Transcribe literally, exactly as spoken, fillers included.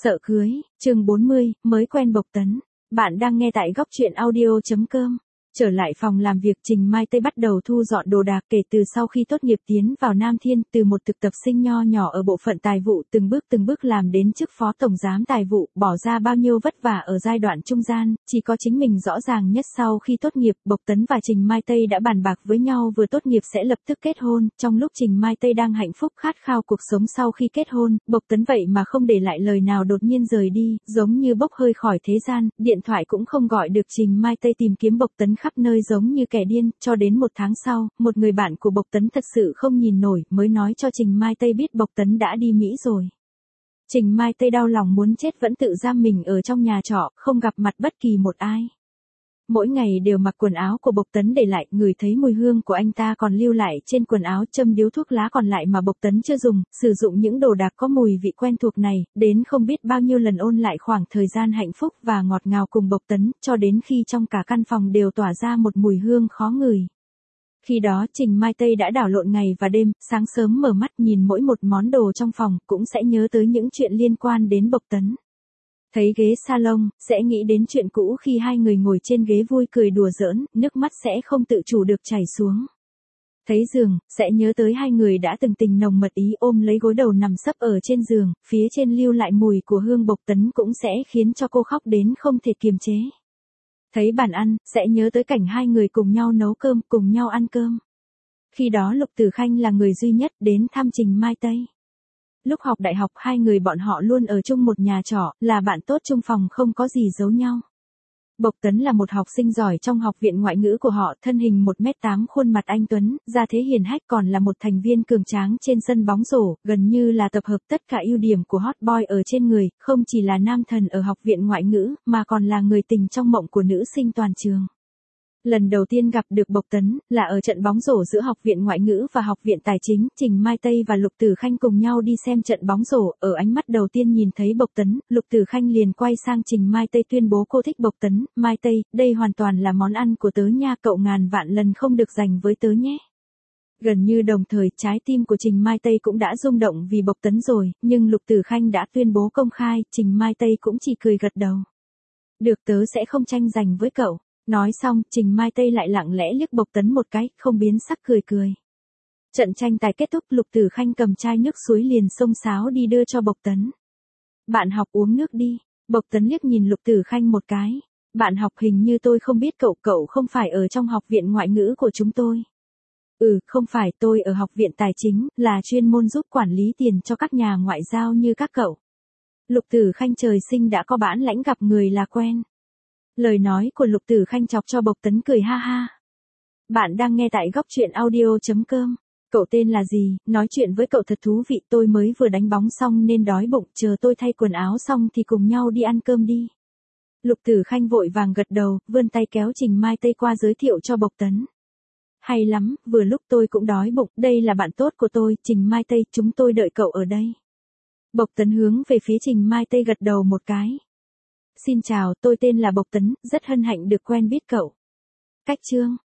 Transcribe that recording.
Sợ cưới, chương bốn mươi, mới quen Bộc Tấn. Bạn đang nghe tại góc truyện audio chấm com. Trở lại phòng làm việc, Trình Mai Tây bắt đầu thu dọn đồ đạc. Kể từ sau khi tốt nghiệp tiến vào Nam Thiên, từ một thực tập sinh nho nhỏ ở bộ phận tài vụ, từng bước từng bước làm đến chức phó tổng giám tài vụ, bỏ ra bao nhiêu vất vả ở giai đoạn trung gian, chỉ có chính mình rõ ràng nhất. Sau khi tốt nghiệp, Bộc Tấn và Trình Mai Tây đã bàn bạc với nhau vừa tốt nghiệp sẽ lập tức kết hôn. Trong lúc Trình Mai Tây đang hạnh phúc khát khao cuộc sống sau khi kết hôn, Bộc Tấn vậy mà không để lại lời nào, đột nhiên rời đi, giống như bốc hơi khỏi thế gian, điện thoại cũng không gọi được. Trình Mai Tây tìm kiếm Bộc Tấn khắp nơi giống như kẻ điên, cho đến một tháng sau, một người bạn của Bộc Tấn thật sự không nhìn nổi, mới nói cho Trình Mai Tây biết Bộc Tấn đã đi Mỹ rồi. Trình Mai Tây đau lòng muốn chết, vẫn tự giam mình ở trong nhà trọ, không gặp mặt bất kỳ một ai. Mỗi ngày đều mặc quần áo của Bộc Tấn để lại, ngửi thấy mùi hương của anh ta còn lưu lại trên quần áo, châm điếu thuốc lá còn lại mà Bộc Tấn chưa dùng, sử dụng những đồ đạc có mùi vị quen thuộc này, đến không biết bao nhiêu lần ôn lại khoảng thời gian hạnh phúc và ngọt ngào cùng Bộc Tấn, cho đến khi trong cả căn phòng đều tỏa ra một mùi hương khó ngửi. Khi đó Trình Mai Tây đã đảo lộn ngày và đêm, sáng sớm mở mắt nhìn mỗi một món đồ trong phòng, cũng sẽ nhớ tới những chuyện liên quan đến Bộc Tấn. Thấy ghế salon, sẽ nghĩ đến chuyện cũ khi hai người ngồi trên ghế vui cười đùa giỡn, nước mắt sẽ không tự chủ được chảy xuống. Thấy giường, sẽ nhớ tới hai người đã từng tình nồng mật ý ôm lấy gối đầu nằm sấp ở trên giường, phía trên lưu lại mùi của hương Bộc Tấn cũng sẽ khiến cho cô khóc đến không thể kiềm chế. Thấy bàn ăn, sẽ nhớ tới cảnh hai người cùng nhau nấu cơm, cùng nhau ăn cơm. Khi đó Lục Tử Khanh là người duy nhất đến thăm Trình Mai Tây. Lúc học đại học hai người bọn họ luôn ở chung một nhà trọ, là bạn tốt chung phòng, không có gì giấu nhau. Bộc Tấn là một học sinh giỏi trong học viện ngoại ngữ của họ, thân hình một mét tám, khuôn mặt anh tuấn, gia thế hiền hách, còn là một thành viên cường tráng trên sân bóng rổ, gần như là tập hợp tất cả ưu điểm của hot boy ở trên người, không chỉ là nam thần ở học viện ngoại ngữ, mà còn là người tình trong mộng của nữ sinh toàn trường. Lần đầu tiên gặp được Bộc Tấn, là ở trận bóng rổ giữa học viện ngoại ngữ và học viện tài chính, Trình Mai Tây và Lục Tử Khanh cùng nhau đi xem trận bóng rổ, ở ánh mắt đầu tiên nhìn thấy Bộc Tấn, Lục Tử Khanh liền quay sang Trình Mai Tây tuyên bố cô thích Bộc Tấn. Mai Tây, đây hoàn toàn là món ăn của tớ nha, cậu ngàn vạn lần không được giành với tớ nhé. Gần như đồng thời, trái tim của Trình Mai Tây cũng đã rung động vì Bộc Tấn rồi, nhưng Lục Tử Khanh đã tuyên bố công khai, Trình Mai Tây cũng chỉ cười gật đầu. Được, tớ sẽ không tranh giành với cậu. Nói xong, Trình Mai Tây lại lặng lẽ liếc Bộc Tấn một cái, không biến sắc, cười cười. Trận tranh tài kết thúc, Lục Tử Khanh cầm chai nước suối liền xông xáo đi đưa cho Bộc Tấn. Bạn học uống nước đi. Bộc Tấn liếc nhìn Lục Tử Khanh một cái. Bạn học, hình như tôi không biết cậu, cậu không phải ở trong học viện ngoại ngữ của chúng tôi. Ừ, không phải, tôi ở học viện tài chính, là chuyên môn giúp quản lý tiền cho các nhà ngoại giao như các cậu. Lục Tử Khanh trời sinh đã có bản lãnh, gặp người là quen. Lời nói của Lục Tử Khanh chọc cho Bộc Tấn cười ha ha. Bạn đang nghe tại góc truyện audio chấm com. Cậu tên là gì, nói chuyện với cậu thật thú vị, tôi mới vừa đánh bóng xong nên đói bụng, chờ tôi thay quần áo xong thì cùng nhau đi ăn cơm đi. Lục Tử Khanh vội vàng gật đầu, vươn tay kéo Trình Mai Tây qua giới thiệu cho Bộc Tấn. Hay lắm, vừa lúc tôi cũng đói bụng, đây là bạn tốt của tôi, Trình Mai Tây, chúng tôi đợi cậu ở đây. Bộc Tấn hướng về phía Trình Mai Tây gật đầu một cái. Xin chào, tôi tên là Bộc Tấn, rất hân hạnh được quen biết cậu. Cách chương.